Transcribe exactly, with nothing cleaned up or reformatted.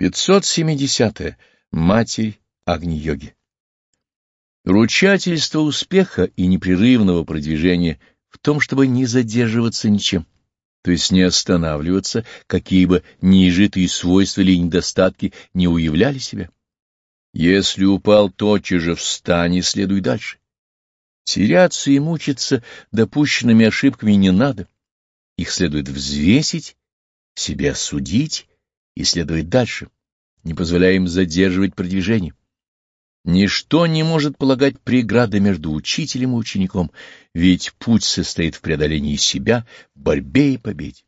пятьсот семидесятое. Матерь Агни-йоги. Ручательство успеха и непрерывного продвижения в том, чтобы не задерживаться ничем, то есть не останавливаться, какие бы неизжитые свойства или недостатки не уявляли себя. Если упал, тотчас же встань и следуй дальше. Теряться и мучиться допущенными ошибками не надо. Их следует взвесить, себя судить и следовать дальше, не позволяя им задерживать продвижение. Ничто не может полагать преграды между учителем и учеником, ведь путь состоит в преодолении себя, в борьбе и победе.